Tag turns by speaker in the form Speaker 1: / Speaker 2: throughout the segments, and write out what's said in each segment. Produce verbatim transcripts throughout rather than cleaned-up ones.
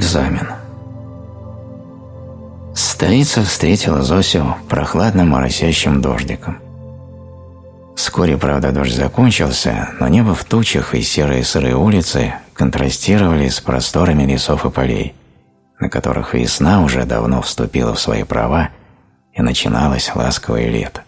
Speaker 1: Экзамен. Столица встретила Зосю прохладным моросящим дождиком. Вскоре, правда, дождь закончился, но небо в тучах и серые сырые улицы контрастировали с просторами лесов и полей, на которых весна уже давно вступила в свои права и начиналось ласковое лето.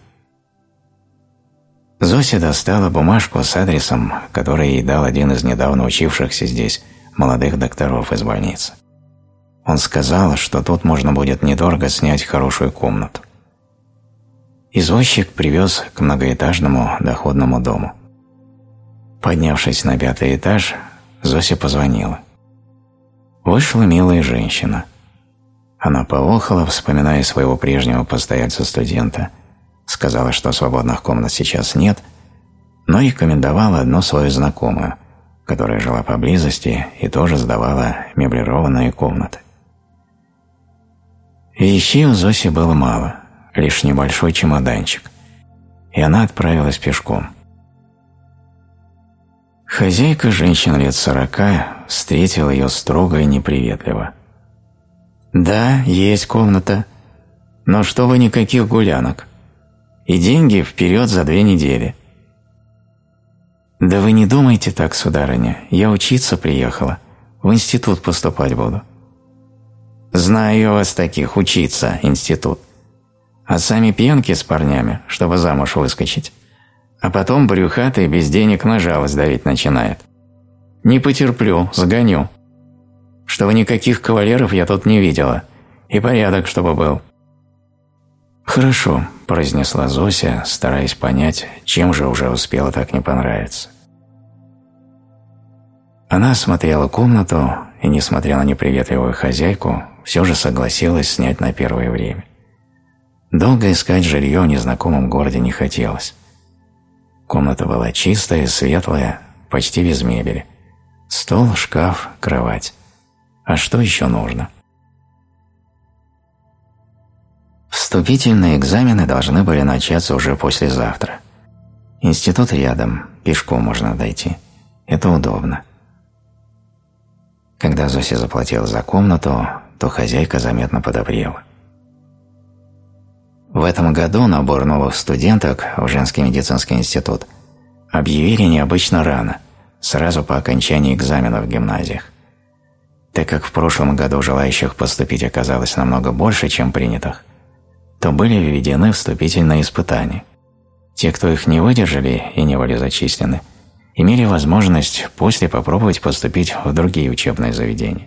Speaker 1: Зося достала бумажку с адресом, который ей дал один из недавно учившихся здесь молодых докторов из больницы. Он сказал, что тут можно будет недорого снять хорошую комнату. Извозчик привез к многоэтажному доходному дому. Поднявшись на пятый этаж, Зося позвонила. Вышла милая женщина. Она поохала, вспоминая своего прежнего постояльца-студента, сказала, что свободных комнат сейчас нет, но рекомендовала одну свою знакомую, которая жила поблизости и тоже сдавала меблированные комнаты. Вещей у Зоси было мало, лишь небольшой чемоданчик, и она отправилась пешком. Хозяйка, женщина лет сорока, встретила ее строго и неприветливо. «Да, есть комната, но что вы никаких гулянок, и деньги вперед за две недели». «Да вы не думайте так, сударыня, я учиться приехала, в институт поступать буду». «Знаю я вас таких, учиться, институт. А сами пьянки с парнями, чтобы замуж выскочить. А потом брюхатый без денег на жалость давить начинает. Не потерплю, сгоню. Чтобы никаких кавалеров я тут не видела. И порядок, чтобы был». «Хорошо», – произнесла Зося, стараясь понять, чем же уже успела так не понравиться. Она осмотрела комнату и, несмотря на неприветливую хозяйку, все же согласилась снять на первое время. Долго искать жилье в незнакомом городе не хотелось. Комната была чистая, светлая, почти без мебели. Стол, шкаф, кровать. А что еще нужно? Вступительные экзамены должны были начаться уже послезавтра. Институт рядом, пешком можно дойти. Это удобно. Когда Зося заплатила за комнату, то хозяйка заметно подобрела. В этом году набор новых студенток в женский медицинский институт объявили необычно рано, сразу по окончании экзаменов в гимназиях. Так как в прошлом году желающих поступить оказалось намного больше, чем принятых, то были введены вступительные испытания. Те, кто их не выдержали и не были зачислены, имели возможность после попробовать поступить в другие учебные заведения.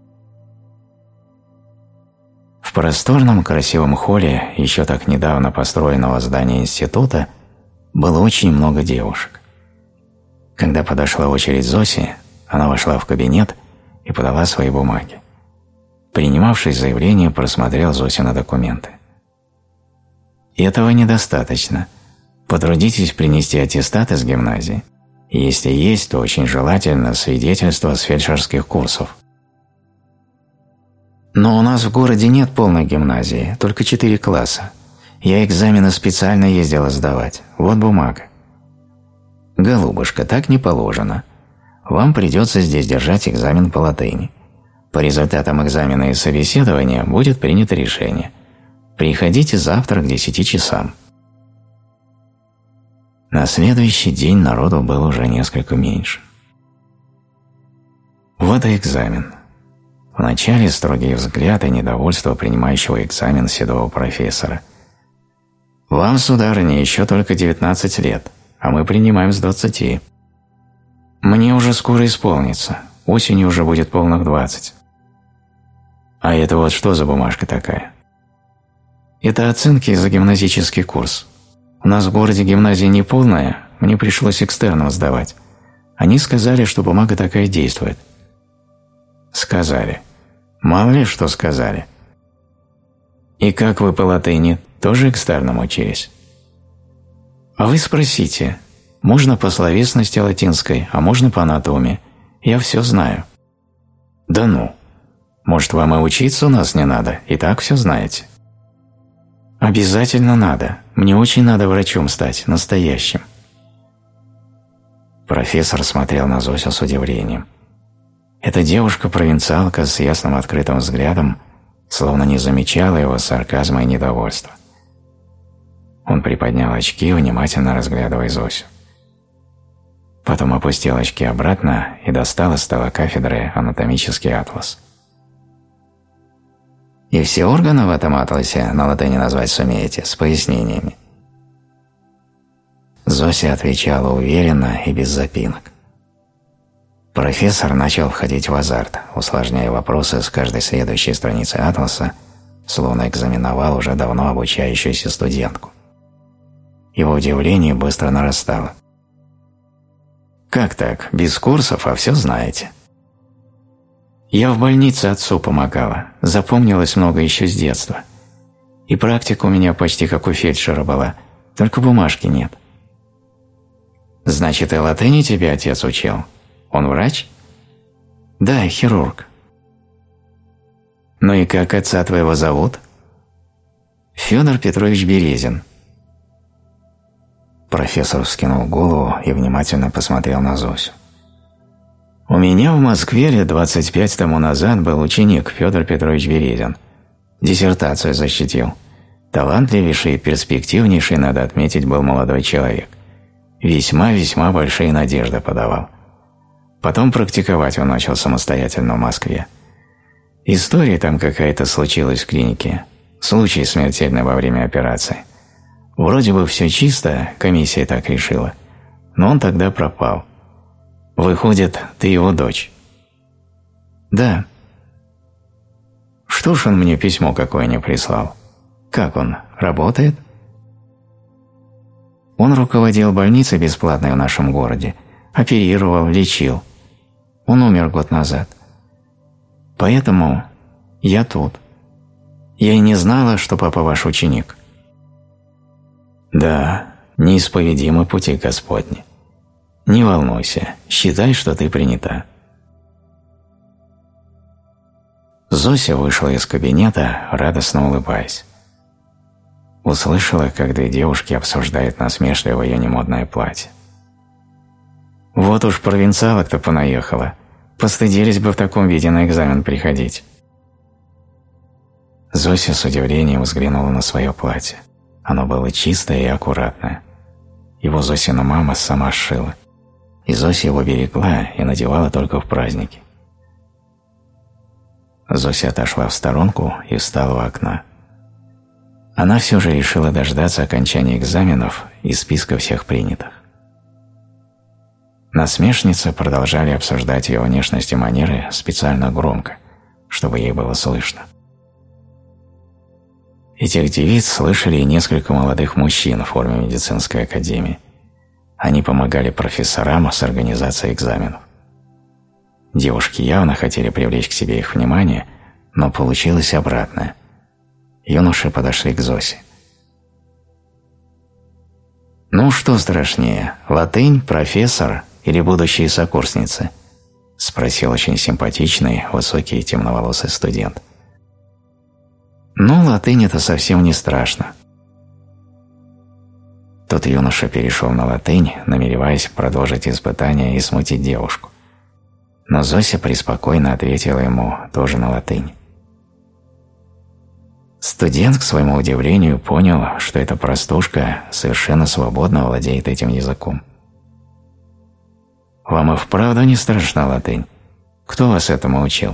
Speaker 1: В просторном красивом холле еще так недавно построенного здания института было очень много девушек. Когда подошла очередь Зоси, она вошла в кабинет и подала свои бумаги. Принимавший заявление, просмотрел Зосины документы. Этого недостаточно. Потрудитесь принести аттестат из гимназии. И если есть, то очень желательно свидетельство с фельдшерских курсов. Но у нас в городе нет полной гимназии, только четыре класса. Я экзамены специально ездила сдавать. Вот бумага. Голубушка, так не положено. Вам придется здесь держать экзамен по латыни. По результатам экзамена и собеседования будет принято решение. Приходите завтра к десяти часам. На следующий день народу было уже несколько меньше. Вот и экзамен. Вначале строгий взгляд и недовольство принимающего экзамен седого профессора. «Вам, сударыня, еще только девятнадцать лет, а мы принимаем с двадцати. Мне уже скоро исполнится, осенью уже будет полных двадцать. А это вот что за бумажка такая?» «Это оценки за гимназический курс. У нас в городе гимназия не полная, мне пришлось экстерном сдавать. Они сказали, что бумага такая действует». «Сказали. Мало ли, что сказали». «И как вы по латыни, тоже экстерном учились?» «А вы спросите. Можно по словесности латинской, а можно по анатомии. Я все знаю». «Да ну. Может, вам и учиться у нас не надо, и так все знаете?» «Обязательно надо. Мне очень надо врачом стать, настоящим». Профессор смотрел на Зосю с удивлением. Эта девушка-провинциалка с ясным открытым взглядом словно не замечала его сарказма и недовольства. Он приподнял очки, внимательно разглядывая Зосю. Потом опустил очки обратно и достал из стола кафедры анатомический атлас. «И все органы в этом атласе на латыни назвать сумеете, с пояснениями?» Зося отвечала уверенно и без запинок. Профессор начал входить в азарт, усложняя вопросы с каждой следующей страницы атласа, словно экзаменовал уже давно обучающуюся студентку. Его удивление быстро нарастало. «Как так? Без курсов, а все знаете?» «Я в больнице отцу помогала, запомнилось много еще с детства. И практика у меня почти как у фельдшера была, только бумажки нет». «Значит, и латыни тебе отец учил? Он врач?» «Да, хирург». «Ну и как отца твоего зовут?» «Федор Петрович Березин». Профессор вскинул голову и внимательно посмотрел на Зосю. «У меня в Москве лет двадцать пять тому назад был ученик Федор Петрович Березин. Диссертацию защитил. Талантливейший и перспективнейший, надо отметить, был молодой человек. Весьма-весьма большие надежды подавал. Потом практиковать он начал самостоятельно в Москве. История там какая-то случилась в клинике. Случай смертельный во время операции. Вроде бы все чисто, комиссия так решила. Но он тогда пропал. Выходит, ты его дочь?» «Да». «Что ж он мне письмо какое не прислал? Как он, работает?» «Он руководил больницей бесплатной в нашем городе, оперировал, лечил. Он умер год назад. Поэтому я тут. Я и не знала, что папа ваш ученик». «Да, неисповедимы пути Господни. Не волнуйся, считай, что ты принята». Зося вышла из кабинета, радостно улыбаясь. Услышала, как две девушки обсуждают насмешливо ее немодное платье. «Вот уж провинциалок-то понаехала. Постыдились бы в таком виде на экзамен приходить». Зося с удивлением взглянула на свое платье. Оно было чистое и аккуратное. Его Зосина мама сама сшила. И Зося его берегла и надевала только в праздники. Зося отошла в сторонку и встала у окна. Она все же решила дождаться окончания экзаменов и списка всех принятых. Насмешницы продолжали обсуждать ее внешность и манеры специально громко, чтобы ей было слышно. Этих девиц слышали и несколько молодых мужчин в форме медицинской академии. Они помогали профессорам с организацией экзаменов. Девушки явно хотели привлечь к себе их внимание, но получилось обратное. Юноши подошли к Зосе. «Ну что страшнее, латынь, профессор или будущие сокурсницы?» – спросил очень симпатичный, высокий и темноволосый студент. «Ну, латынь – это совсем не страшно». Тот юноша перешел на латынь, намереваясь продолжить испытание и смутить девушку. Но Зося преспокойно ответила ему тоже на латынь. Студент, к своему удивлению, понял, что эта простушка совершенно свободно владеет этим языком. «Вам и вправду не страшна латынь? Кто вас этому учил?»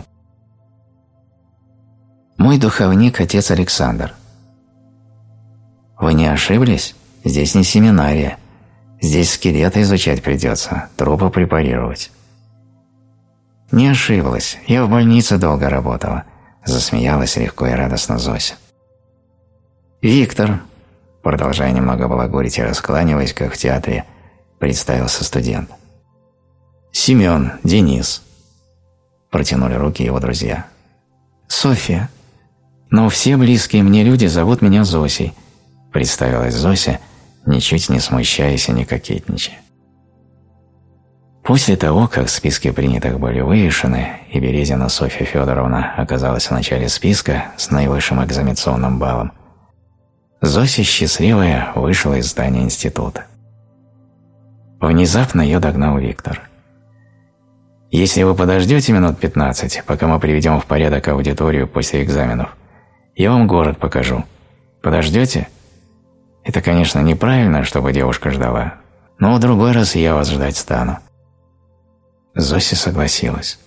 Speaker 1: «Мой духовник, отец Александр». «Вы не ошиблись? Здесь не семинария. Здесь скелеты изучать придется, трупы препарировать». «Не ошиблась. Я в больнице долго работала», – засмеялась легко и радостно Зося. «Виктор», – продолжая немного балагурить и раскланиваясь, как в театре, представился студент. «Семен, Денис», – протянули руки его друзья. «Софья. Но все близкие мне люди зовут меня Зосей», – представилась Зося, ничуть не смущаясь и не кокетничая. После того, как списки принятых были вывешены, и Березина Софья Федоровна оказалась в начале списка с наивысшим экзаменационным баллом, Зося счастливая вышла из здания института. Внезапно ее догнал Виктор. Если вы подождете минут пятнадцать, пока мы приведем в порядок аудиторию после экзаменов, я вам город покажу. Подождете? Это, конечно, неправильно, чтобы девушка ждала, но в другой раз я вас ждать стану. Зося согласилась.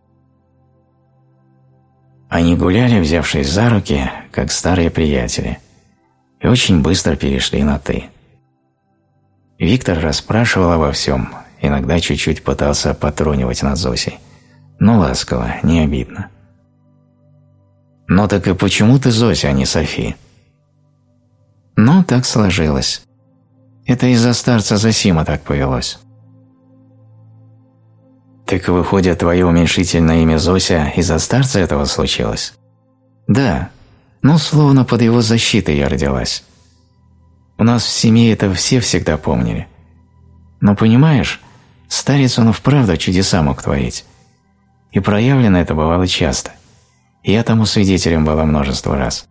Speaker 1: Они гуляли, взявшись за руки, как старые приятели, и очень быстро перешли на «ты». Виктор расспрашивал обо всем, иногда чуть-чуть пытался потрунивать над Зосей, но ласково, не обидно. «Ну так и почему ты Зося, а не Софи?» «Ну, так сложилось. Это из-за старца Зосима так повелось». «Так выходит, твое уменьшительное имя Зося из-за старца этого случилось?» «Да, ну, словно под его защитой я родилась. У нас в семье это все всегда помнили. Но понимаешь, старец он вправду чудеса мог творить. И проявлено это бывало часто. И я тому свидетелем была множество раз.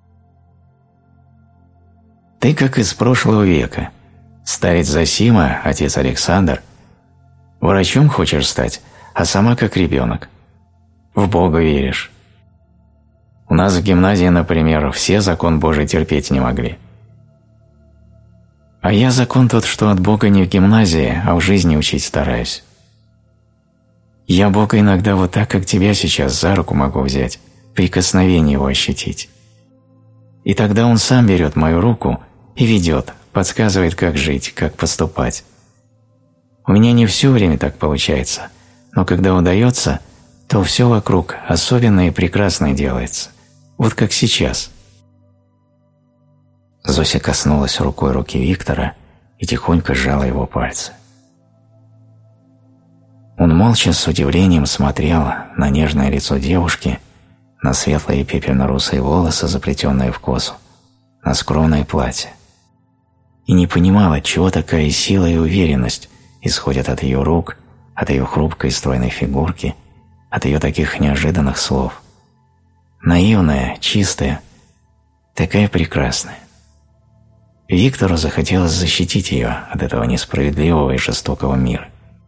Speaker 1: Ты как из прошлого века. Старец Зосима, отец Александр. Врачом хочешь стать, а сама как ребенок. В Бога веришь. У нас в гимназии, например, все закон Божий терпеть не могли. А я закон тот, что от Бога не в гимназии, а в жизни учить стараюсь. Я Бога иногда вот так, как тебя сейчас, за руку могу взять, прикосновение его ощутить. И тогда он сам берет мою руку и ведет, подсказывает, как жить, как поступать. У меня не все время так получается, но когда удается, то все вокруг особенное и прекрасное делается, вот как сейчас. Зося коснулась рукой руки Виктора и тихонько сжала его пальцы. Он молча с удивлением смотрел на нежное лицо девушки, на светлые пепельно-русые волосы, заплетенные в косу, на скромное платье. И не понимал, отчего такая сила и уверенность исходят от ее рук, от ее хрупкой стройной фигурки, от ее таких неожиданных слов. Наивная, чистая, такая прекрасная. Виктору захотелось защитить ее от этого несправедливого и жестокого мира.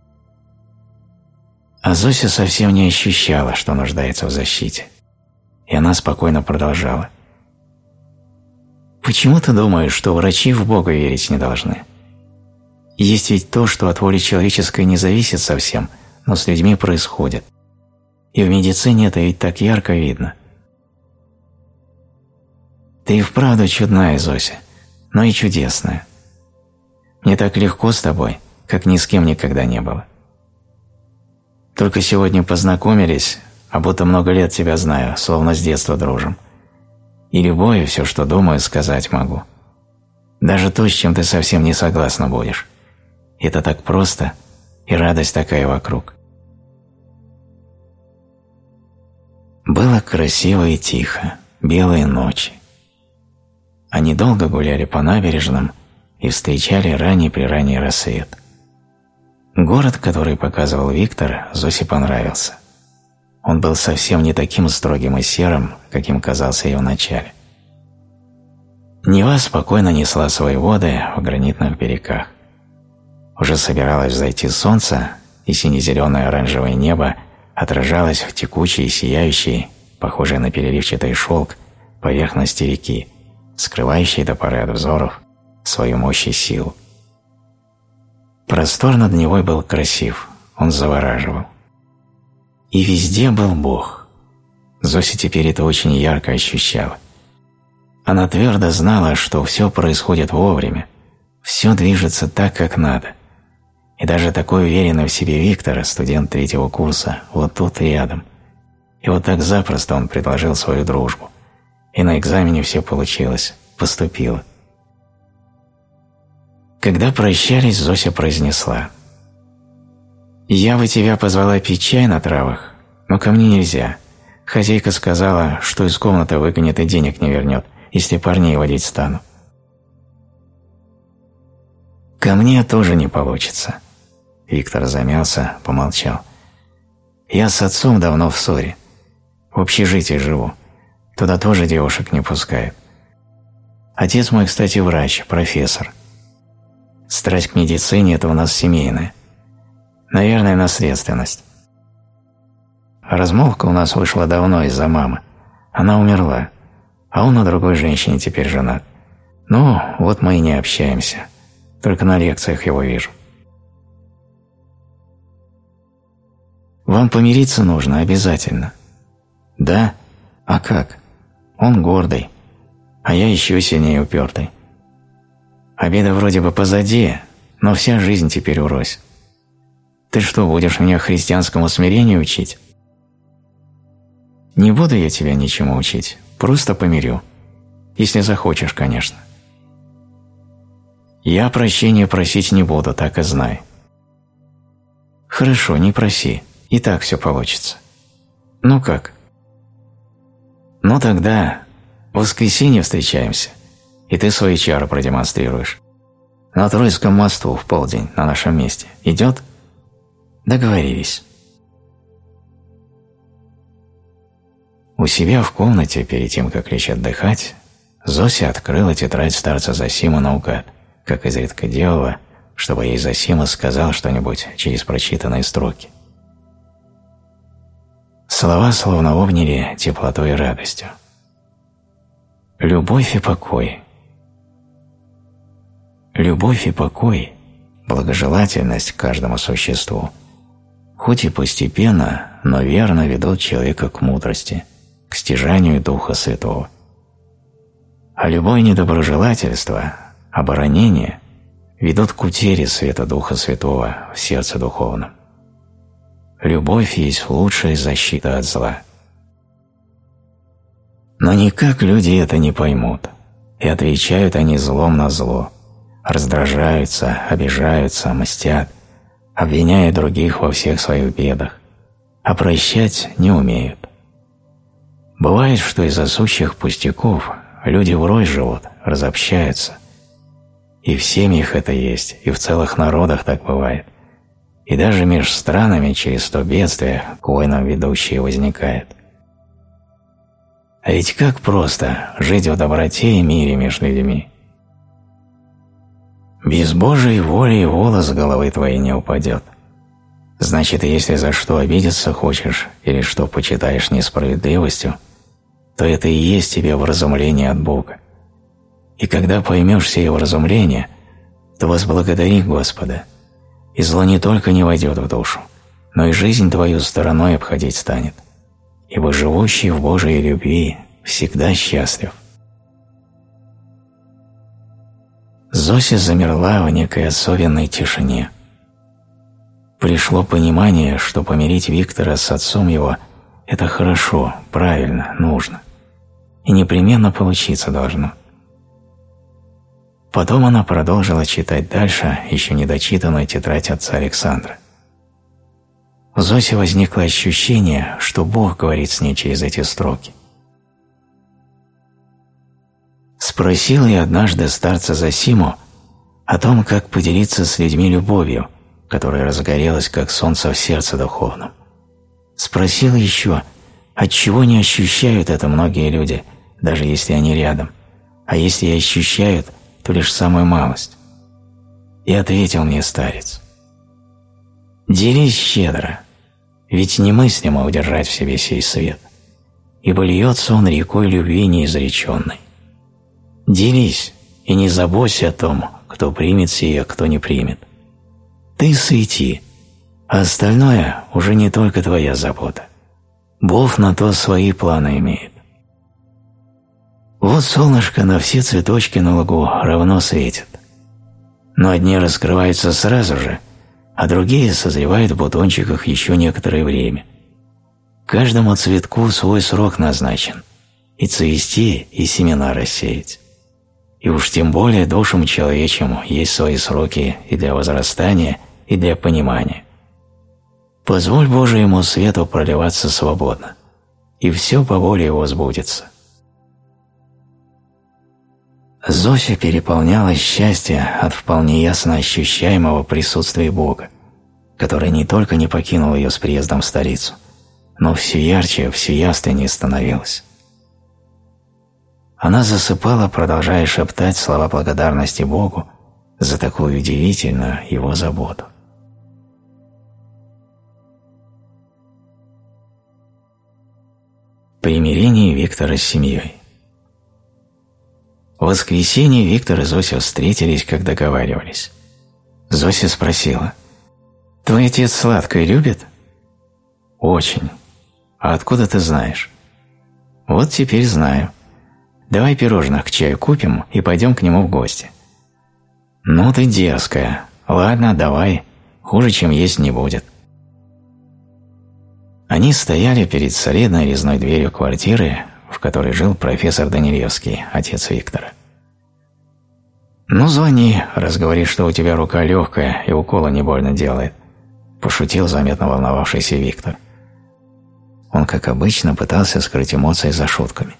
Speaker 1: А Зося совсем не ощущала, что нуждается в защите. И она спокойно продолжала. «Почему ты думаешь, что врачи в Бога верить не должны? Есть ведь то, что от воли человеческой не зависит совсем, но с людьми происходит. И в медицине это ведь так ярко видно. Ты и вправду чудная, Зося, но и чудесная. Мне так легко с тобой, как ни с кем никогда не было. Только сегодня познакомились, а будто много лет тебя знаю, словно с детства дружим. И любое, все, что думаю, сказать могу. Даже то, с чем ты совсем не согласна будешь. Это так просто, и радость такая вокруг». Было красиво и тихо, белые ночи. Они долго гуляли по набережным и встречали ранний-преранний рассвет. Город, который показывал Виктор, Зосе понравился. Он был совсем не таким строгим и серым, каким казался ей вначале. Нева спокойно несла свои воды в гранитных берегах. Уже собиралось взойти солнце, и сине-зеленое оранжевое небо отражалось в текучей, сияющей, похожей на переливчатый шелк, поверхности реки, скрывающей до поры от взоров свою мощь и силу. Простор над Невой был красив, он завораживал. И везде был Бог. Зося теперь это очень ярко ощущала. Она твердо знала, что все происходит вовремя, все движется так, как надо. И даже такой уверенный в себе Виктор, студент третьего курса, вот тут рядом. И вот так запросто он предложил свою дружбу. И на экзамене все получилось, поступило. Когда прощались, Зося произнесла: «Я бы тебя позвала пить чай на травах, но ко мне нельзя. Хозяйка сказала, что из комнаты выгонит и денег не вернет, если парней водить стану». «Ко мне тоже не получится». Виктор замялся, помолчал. «Я с отцом давно в ссоре. В общежитии живу. Туда тоже девушек не пускают. Отец мой, кстати, врач, профессор. Страсть к медицине – это у нас семейная. Наверное, наследственность. размолвка у нас вышла давно из-за мамы. Она умерла, а он на другой женщине теперь женат. Ну, вот мы и не общаемся, только на лекциях его вижу. Вам помириться нужно обязательно. Да? А как? Он гордый, а я еще сильнее упертый. Обида вроде бы позади, но вся жизнь теперь урось. Ты что, будешь меня христианскому смирению учить? Не буду я тебя ничему учить, просто помирю. Если захочешь, конечно. Я прощения просить не буду, так и знай. Хорошо, не проси, и так все получится. Ну как? Ну тогда в воскресенье встречаемся, и ты свои чары продемонстрируешь. На Троицком мосту в полдень на нашем месте. Идет? Договорились. У себя в комнате, перед тем, как лечь отдыхать, Зося открыла тетрадь старца Зосимы наугад, как изредка делала, чтобы ей Зосима сказал что-нибудь через прочитанные строки. Слова словно обняли теплотой и радостью. Любовь и покой. Любовь и покой, благожелательность к каждому существу, хоть и постепенно, но верно ведут человека к мудрости, к стяжанию Духа Святого. А любое недоброжелательство, оборонение ведут к утере света Духа Святого в сердце духовном. Любовь есть лучшая защита от зла. Но никак люди это не поймут, и отвечают они злом на зло, раздражаются, обижаются, мстят, обвиняя других во всех своих бедах, а прощать не умеют. Бывает, что из-за сущих пустяков люди врозь живут, разобщаются. И в семьях это есть, и в целых народах так бывает. И даже между странами через то бедствие к войнам ведущие возникает. А ведь как просто жить в доброте и мире между людьми. Без Божией воли и волос с головы твоей не упадет. Значит, если за что обидеться хочешь или что почитаешь несправедливостью, то это и есть тебе вразумление от Бога. И когда поймешь все его разумления, то возблагодари Господа, и зло не только не войдет в душу, но и жизнь твою стороной обходить станет, ибо живущий в Божией любви всегда счастлив. Зося замерла в некой особенной тишине. Пришло понимание, что помирить Виктора с отцом его – это хорошо, правильно, нужно. И непременно получиться должно. Потом она продолжила читать дальше еще недочитанную тетрадь отца Александра. В Зосе возникло ощущение, что Бог говорит с ней через эти строки. Спросил я однажды старца Зосиму о том, как поделиться с людьми любовью, которая разгорелась, как солнце в сердце духовном. Спросил еще, отчего не ощущают это многие люди, даже если они рядом, а если и ощущают, то лишь самую малость. И ответил мне старец: «Делись щедро, ведь немыслимо удержать в себе сей свет, ибо льется он рекой любви неизреченной. Делись и не забойся о том, кто примет сие, кто не примет. Ты свети, а остальное уже не только твоя забота. Бог на то свои планы имеет. Вот солнышко на все цветочки на лугу равно светит, но одни раскрываются сразу же, а другие созревают в бутончиках еще некоторое время. Каждому цветку свой срок назначен, и цвести, и семена рассеять. И уж тем более душам человечьим есть свои сроки и для возрастания, и для понимания. Позволь Божьему свету проливаться свободно, и все по воле его сбудется». Зося переполнялась счастье от вполне ясно ощущаемого присутствия Бога, который не только не покинул ее с приездом в столицу, но все ярче, все явственнее становилось. Она засыпала, продолжая шептать слова благодарности Богу за такую удивительную его заботу. Примирение Виктора с семьей. В воскресенье Виктор и Зося встретились, как договаривались. Зося спросила: «Твой отец сладкое любит?» «Очень. А откуда ты знаешь?» «Вот теперь знаю. Давай пирожных к чаю купим и пойдем к нему в гости». «Ну ты дерзкая. Ладно, давай. Хуже, чем есть, не будет». Они стояли перед солидной резной дверью квартиры, в которой жил профессор Данилевский, отец Виктора. «Ну, звони, раз говоришь, что у тебя рука легкая и укола не больно делает», – пошутил заметно волновавшийся Виктор. Он, как обычно, пытался скрыть эмоции за шутками.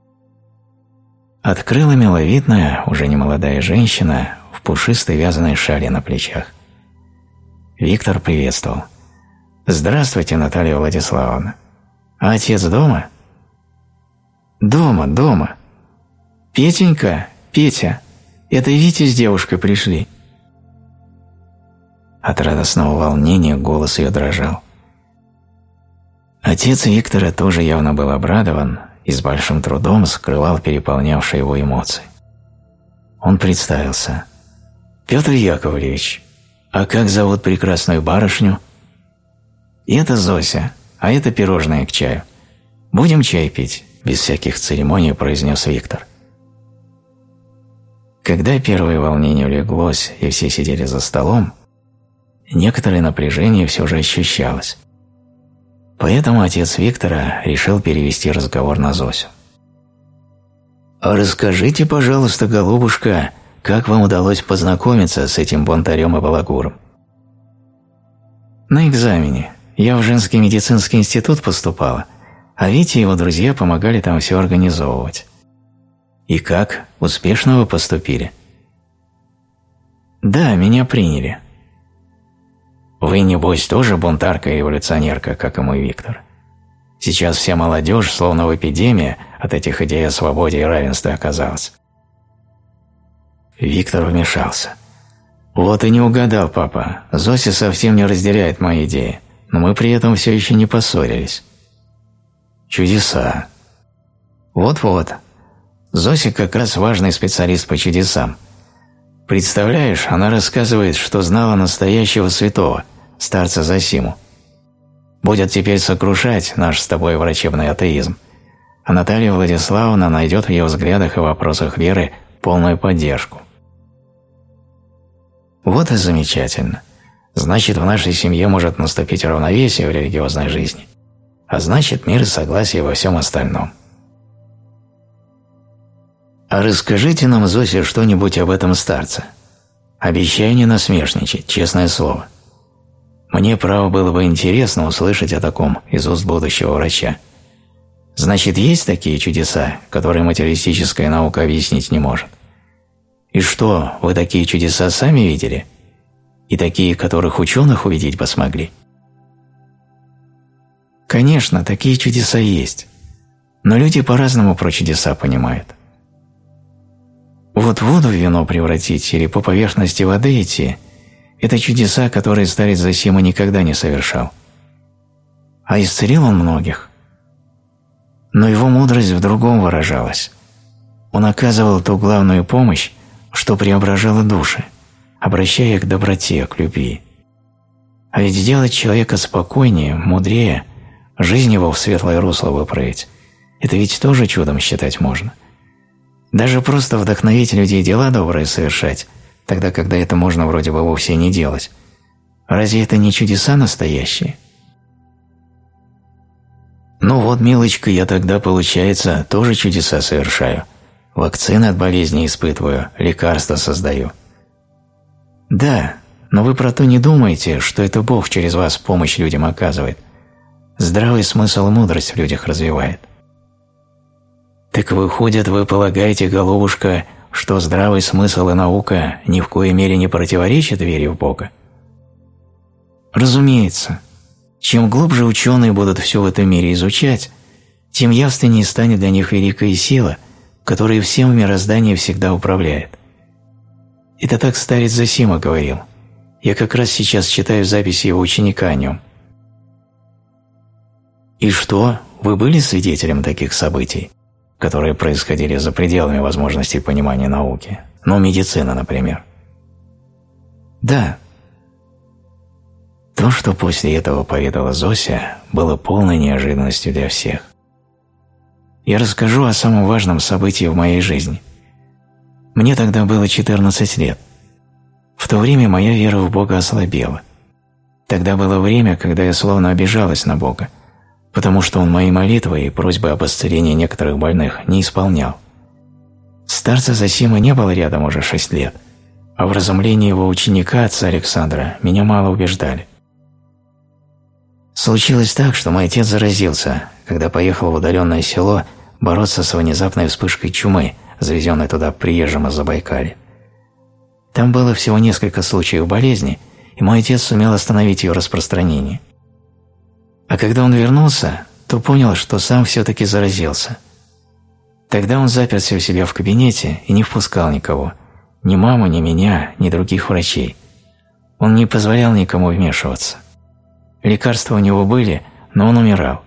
Speaker 1: Открыла миловидная, уже немолодая женщина в пушистой вязаной шали на плечах. Виктор приветствовал. «Здравствуйте, Наталья Владиславовна. А отец дома?» «Дома, дома. Петенька, Петя, это Витя с девушкой пришли». От радостного волнения голос ее дрожал. Отец Виктора тоже явно был обрадован и с большим трудом скрывал переполнявшие его эмоции. Он представился. «Петр Яковлевич, а как зовут прекрасную барышню?» «И это Зося, а это пирожное к чаю. Будем чай пить?» – без всяких церемоний произнес Виктор. Когда первое волнение улеглось и все сидели за столом, некоторое напряжение все же ощущалось. Поэтому отец Виктора решил перевести разговор на Зосю. «А расскажите, пожалуйста, голубушка, как вам удалось познакомиться с этим бунтарем и балагуром?» «На экзамене. Я в женский медицинский институт поступала, а Витя и его друзья помогали там все организовывать». «И как? Успешно вы поступили?» «Да, меня приняли». «Вы, небось, тоже бунтарка и революционерка, как и мой Виктор? Сейчас вся молодежь, словно в эпидемии, от этих идей о свободе и равенстве оказалась». Виктор вмешался. «Вот и не угадал, папа. Зося совсем не разделяет мои идеи, но мы при этом все еще не поссорились». «Чудеса». «Вот-вот. Зося как раз важный специалист по чудесам. Представляешь, она рассказывает, что знала настоящего святого, старца Зосиму. Будет теперь сокрушать наш с тобой врачебный атеизм, а Наталья Владиславовна найдет в ее взглядах и вопросах веры полную поддержку». «Вот и замечательно. Значит, в нашей семье может наступить равновесие в религиозной жизни, а значит, мир и согласие во всем остальном». «А расскажите нам, Зося, что-нибудь об этом старце. Обещаю не насмешничать, честное слово. Мне, право, было бы интересно услышать о таком из уст будущего врача. Значит, есть такие чудеса, которые материалистическая наука объяснить не может? И что, вы такие чудеса сами видели? И такие, которых ученых увидеть бы смогли?» «Конечно, такие чудеса есть. Но люди по-разному про чудеса понимают. Вот воду в вино превратить или по поверхности воды идти – это чудеса, которые старец Зосима никогда не совершал. А исцелил он многих. Но его мудрость в другом выражалась. Он оказывал ту главную помощь, что преображало души, обращая их к доброте, к любви. А ведь сделать человека спокойнее, мудрее, жизнь его в светлое русло выправить – это ведь тоже чудом считать можно. Даже просто вдохновить людей дела добрые совершать, тогда, когда это можно вроде бы вовсе не делать. Разве это не чудеса настоящие? Ну вот, милочка, я тогда, получается, тоже чудеса совершаю. Вакцины от болезней испытываю, лекарства создаю. Да, но вы про то не думаете, что это Бог через вас помощь людям оказывает. Здравый смысл и мудрость в людях развивает. Так выходит, вы полагаете, голубушка, что здравый смысл и наука ни в коей мере не противоречат вере в Бога? Разумеется. Чем глубже ученые будут все в этом мире изучать, тем явственнее станет для них великая сила, которая всем в мироздании всегда управляет. Это так старец Зосима говорил. Я как раз сейчас читаю записи его ученика о нем. И что, вы были свидетелем таких событий, которые происходили за пределами возможностей понимания науки? Ну, медицина, например. Да. То, что после этого поведала Зося, было полной неожиданностью для всех. Я расскажу о самом важном событии в моей жизни. Мне тогда было четырнадцать лет. В то время моя вера в Бога ослабела. Тогда было время, когда я словно обижалась на Бога, потому что Он мои молитвы и просьбы об исцелении некоторых больных не исполнял. Старца Зосима не было рядом уже шесть лет, а в вразумлении его ученика, отца Александра, меня мало убеждали. Случилось так, что мой отец заразился, когда поехал в удаленное село бороться с внезапной вспышкой чумы, завезенной туда приезжим из Забайкалья. Там было всего несколько случаев болезни, и мой отец сумел остановить ее распространение. А когда он вернулся, то понял, что сам все-таки заразился. Тогда он заперся у себя в кабинете и не впускал никого, ни маму, ни меня, ни других врачей. Он не позволял никому вмешиваться. Лекарства у него были, но он умирал.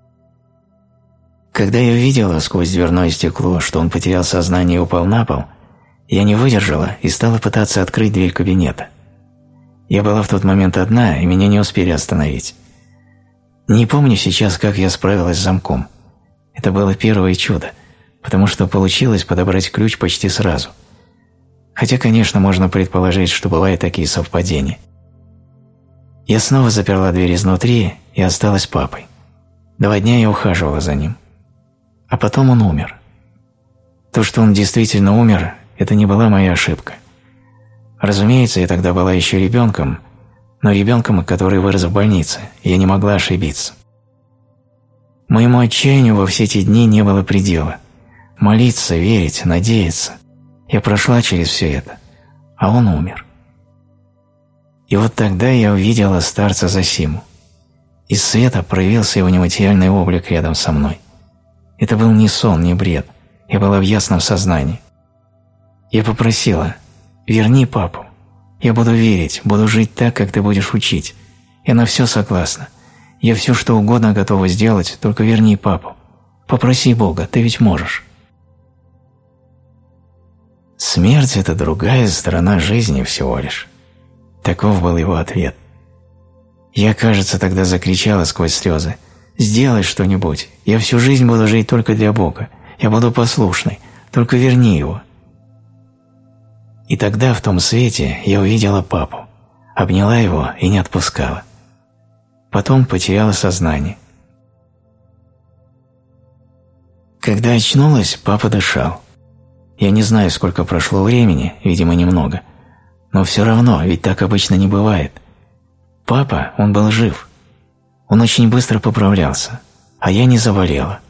Speaker 1: Когда я увидела сквозь дверное стекло, что он потерял сознание и упал на пол, я не выдержала и стала пытаться открыть дверь кабинета. Я была в тот момент одна, и меня не успели остановить. Не помню сейчас, как я справилась с замком. Это было первое чудо, потому что получилось подобрать ключ почти сразу. Хотя, конечно, можно предположить, что бывают такие совпадения. Я снова заперла дверь изнутри и осталась папой. Два дня я ухаживала за ним. А потом он умер. То, что он действительно умер, это не была моя ошибка. Разумеется, я тогда была еще ребенком, но ребенком, который вырос в больнице, я не могла ошибиться. Моему отчаянию во все эти дни не было предела. Молиться, верить, надеяться. Я прошла через все это, а он умер. И вот тогда я увидела старца Зосиму. Из света проявился его нематериальный облик рядом со мной. Это был не сон, не бред. Я была в ясном сознании. Я попросила: «Верни папу. Я буду верить, буду жить так, как ты будешь учить. Я на все согласна. Я все, что угодно готова сделать, только верни папу. Попроси Бога, ты ведь можешь». Смерть – это другая сторона жизни всего лишь. Таков был его ответ. Я, кажется, тогда закричала сквозь слезы: «Сделай что-нибудь. Я всю жизнь буду жить только для Бога. Я буду послушной. Только верни его». И тогда в том свете я увидела папу, обняла его и не отпускала. Потом потеряла сознание. Когда очнулась, папа дышал. Я не знаю, сколько прошло времени, видимо, немного. Но все равно, ведь так обычно не бывает. Папа, он был жив. Он очень быстро поправлялся, а я не заболела.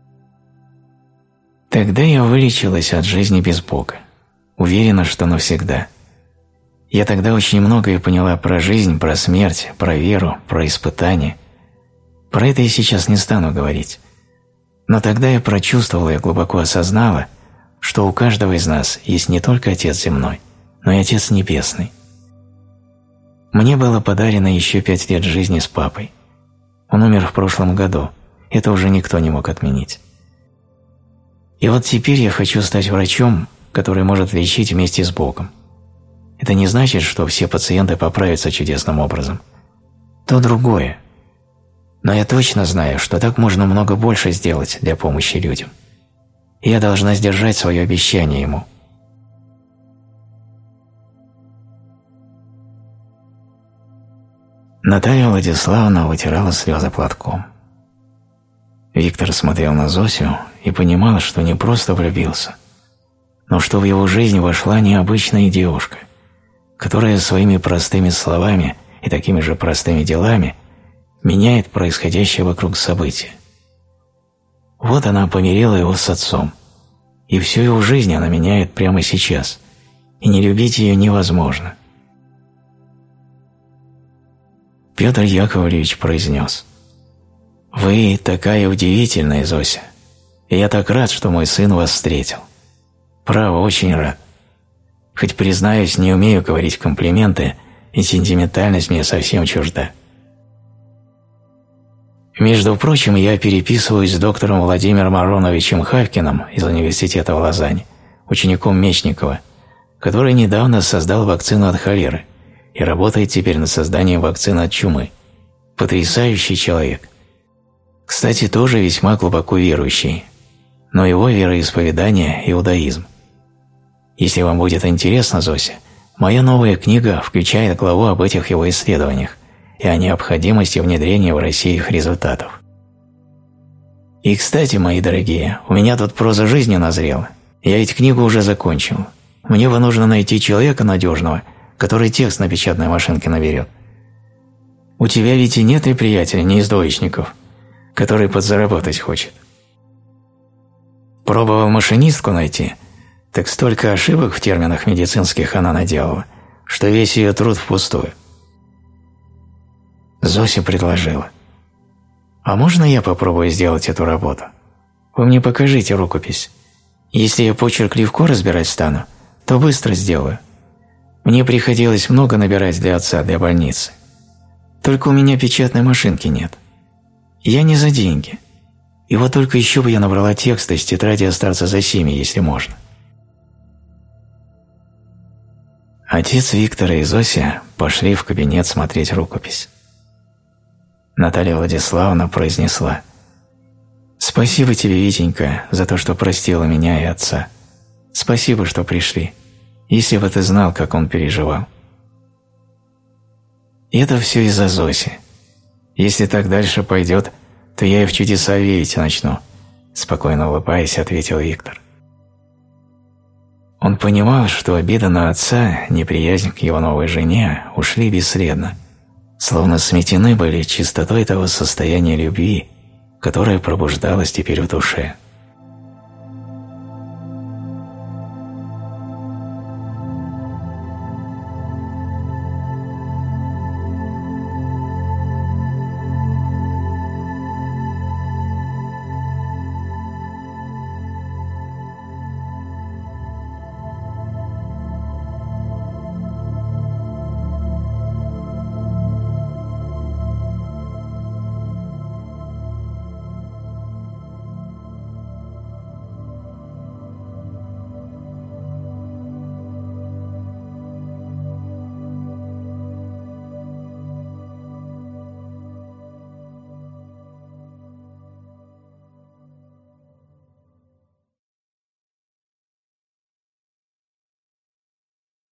Speaker 1: Тогда я вылечилась от жизни без Бога. Уверена, что навсегда. Я тогда очень многое поняла про жизнь, про смерть, про веру, про испытания. Про это я сейчас не стану говорить. Но тогда я прочувствовала и глубоко осознала, что у каждого из нас есть не только Отец земной, но и Отец небесный. Мне было подарено еще пять лет жизни с папой. Он умер в прошлом году, это уже никто не мог отменить. И вот теперь я хочу стать врачом, который может лечить вместе с Богом. Это не значит, что все пациенты поправятся чудесным образом. То другое. Но я точно знаю, что так можно много больше сделать для помощи людям. И я должна сдержать свое обещание ему. Наталья Владиславовна вытирала слезы платком. Виктор смотрел на Зосю и понимал, что не просто влюбился, но что в его жизнь вошла необычная девушка, которая своими простыми словами и такими же простыми делами меняет происходящее вокруг события. Вот она помирила его с отцом, и всю его жизнь она меняет прямо сейчас, и не любить ее невозможно. Петр Яковлевич произнес: «Вы такая удивительная, Зося, и я так рад, что мой сын вас встретил. Право, очень рад. Хоть, признаюсь, не умею говорить комплименты, и сентиментальность мне совсем чужда». Между прочим, я переписываюсь с доктором Владимиром Ароновичем Хавкиным из университета в Лозанне, учеником Мечникова, который недавно создал вакцину от холеры и работает теперь над созданием вакцины от чумы. Потрясающий человек. Кстати, тоже весьма глубоко верующий, но его вероисповедание – иудаизм. Если вам будет интересно, Зося, моя новая книга включает главу об этих его исследованиях и о необходимости внедрения в России их результатов. И, кстати, мои дорогие, у меня тут проза жизни назрела. Я ведь книгу уже закончил. Мне бы нужно найти человека надежного, который текст на печатной машинке наберет. У тебя ведь и нет ли приятеля, не из двоечников, который подзаработать хочет? Пробовал машинистку найти, так столько ошибок в терминах медицинских она наделала, что весь ее труд впустую. Зося предложила: «А можно я попробую сделать эту работу? Вы мне покажите рукопись. Если я почерк легко разбирать стану, то быстро сделаю. Мне приходилось много набирать для отца, для больницы. Только у меня печатной машинки нет. Я не за деньги. И вот только еще бы я набрала текст из тетради остаться за семьей, если можно». Отец Виктора и Зося пошли в кабинет смотреть рукопись. Наталья Владиславовна произнесла: «Спасибо тебе, Витенька, за то, что простила меня и отца. Спасибо, что пришли. Если бы ты знал, как он переживал». И это все из-за Зоси. Если так дальше пойдет, то я и в чудеса верить начну, спокойно улыбаясь, ответил Виктор. Он понимал, что обида на отца, неприязнь к его новой жене ушли бесследно, словно сметены были чистотой того состояния любви, которое пробуждалось теперь в душе.